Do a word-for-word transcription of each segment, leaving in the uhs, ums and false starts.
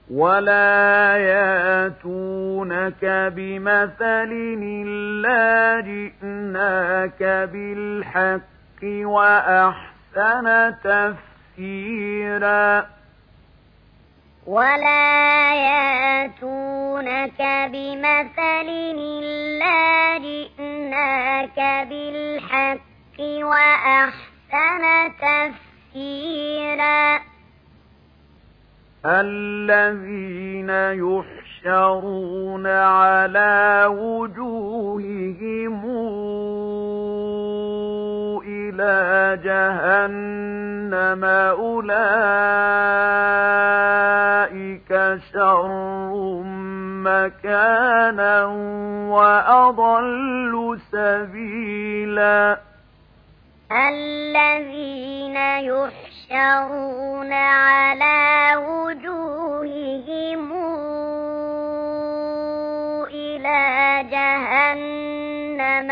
ولا ياتونك بمثل إلا جئناك بالحق وأحسن تفسيرا ولا ياتونك بمثل إلا جئناك بالحق وأحسن تفسيرا الذين يحشرون على وجوههم إلى جهنم أولئك شر مكانا وأضل سبيلا الذين يحشرون على وجوههم إلى جهنم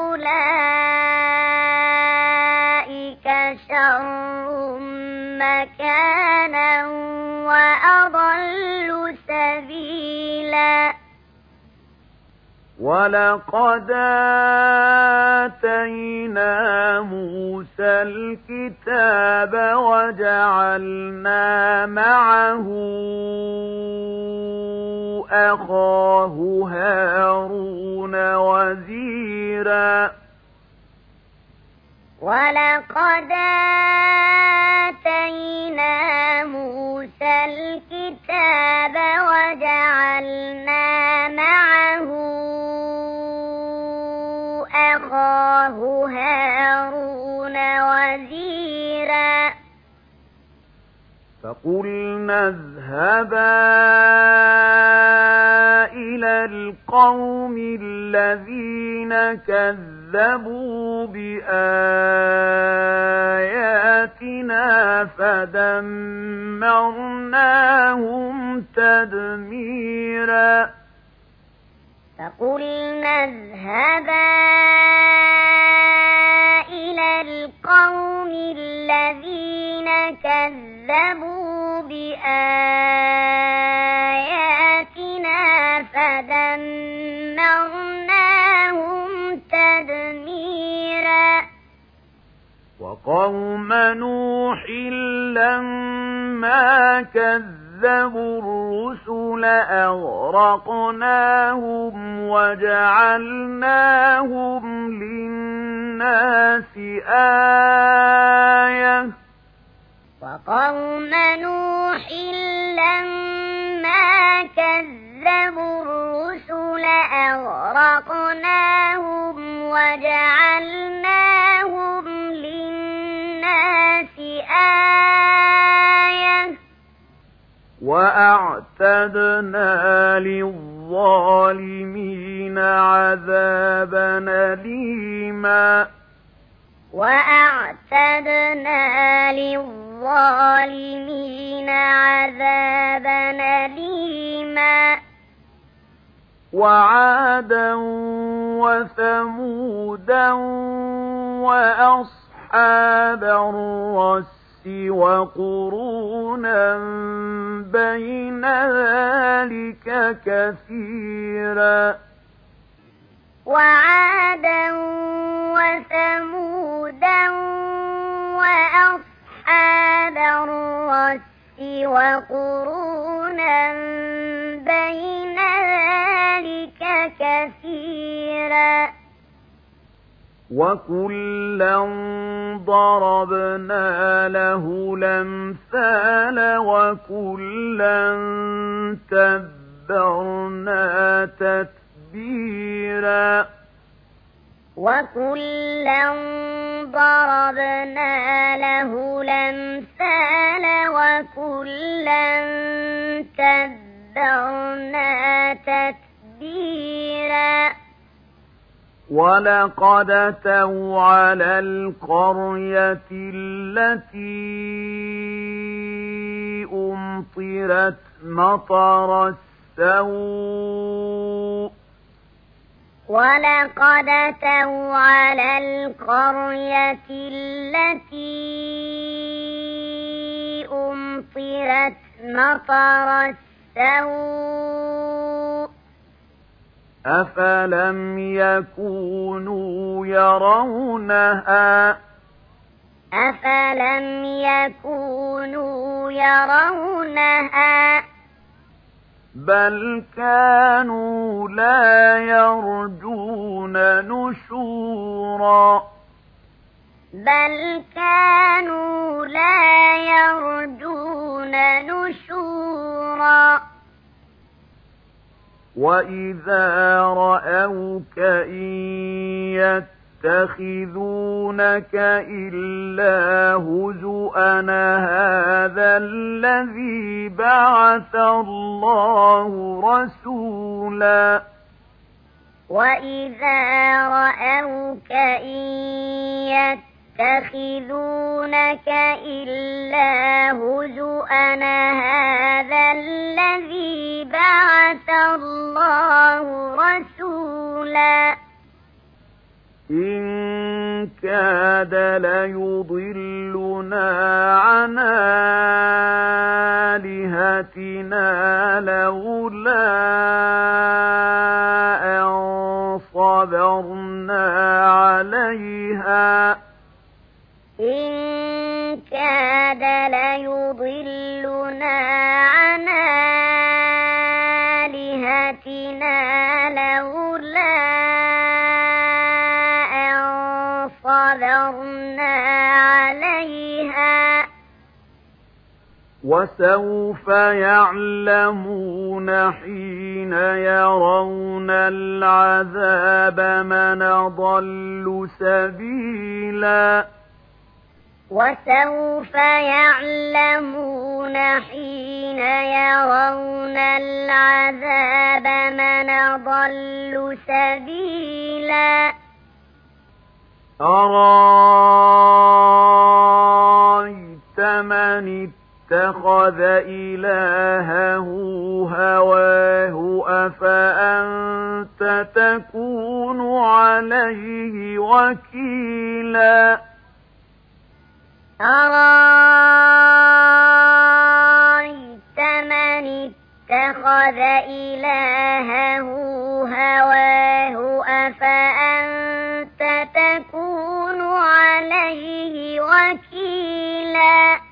أولئك شر مكانا وأضل سبيلا ولقد آتينا موسى الكتاب وجعلنا معه أخاه هارون وزيرا ولقد آتينا موسى الكتاب وجعلنا معه أخاه هارون وزيرا فقلنا اذهبا إلى القوم الذين كذبوا بآياتنا فدمرناهم تدميرا فقلنا اذهبا إلى القوم الذين كذبوا بآياتنا فدمرناهم تدميرا وقوم نوح لما كذبوا الرسل أغرقناهم وجعلناهم للناس آية وقوم نوح لما كذبوا الرسل أغرقناهم وجعلناهم للناس آية وأعتدنا للظالمين عذابا أليما وأعتدنا للظالمين عذابا أليما وعادا وثمودا وأصحاب الرس وقرونا بين ذلك كثيرا وعادا وثمودا وأصحاب الرس وقرونا بين ذلك كثيرا وكلا ضربنا له الأمثال وكلا تبرنا تتبيرا وكلا ضربنا له الأمثال وكلا تبرنا تتبيرا ولقد أتوا على القرية التي أمطرت مطر السوء ولقد أتوا على القرية التي أمطرت مطر السَّوْءِ أَفَلَمْ يَكُونُوا يَرَوْنَهَا أَفَلَمْ يَكُونُوا يَرَوْنَهَا بَلْ كَانُوا لَا يَرْجُونَ نُشُورًا بَلْ كَانُوا لَا يَرْجُونَ نُشُورًا وَإِذَا رَأَوْكَ إِن يَتَّخِذُونَكَ إِلَّا هُزُوًا هَذَا الَّذِي بَعَثَ اللَّهُ رَسُولًا وَإِذَا رَأَوْكَ إِن يَتَّخِذُونَكَ إِلَّا هُزُوًا هَذَا الَّذِي بَعَثَ اللَّهُ رَسُولًا إِن كَادَ لَيُضِلُّنَا عَنْ آلِهَتِنَا لَوْلَا أَن صَبَرْنَا عَلَيْهَا إِن كَادَ لَيُضِلُّنَا عَنْ آلِهَتِنَا لَوْلَا أَن صَبَرْنَا عَلَيْهَا وَسَوْفَ يَعْلَمُونَ حِينَ يَرَوْنَ الْعَذَابَ مَنْ أَضَلُّ سَبِيلًا وَسَوْفَ يَعْلَمُونَ حِينَ يَرَوْنَ الْعَذَابَ مَنْ أَضَلُّ سَبِيلًا أَرَأَيْتَ مَنِ اتَّخَذَ إِلَٰهَهُ هَوَاهُ أَفَأَنتَ تَكُونُ عَلَيْهِ وَكِيلًا أَرَأَيْتَ مَنِ اتَّخَذَ إِلَٰهَهُ هَوَاهُ أَفَأَنتَ تَكُونُ عَلَيْهِ وَكِيلًا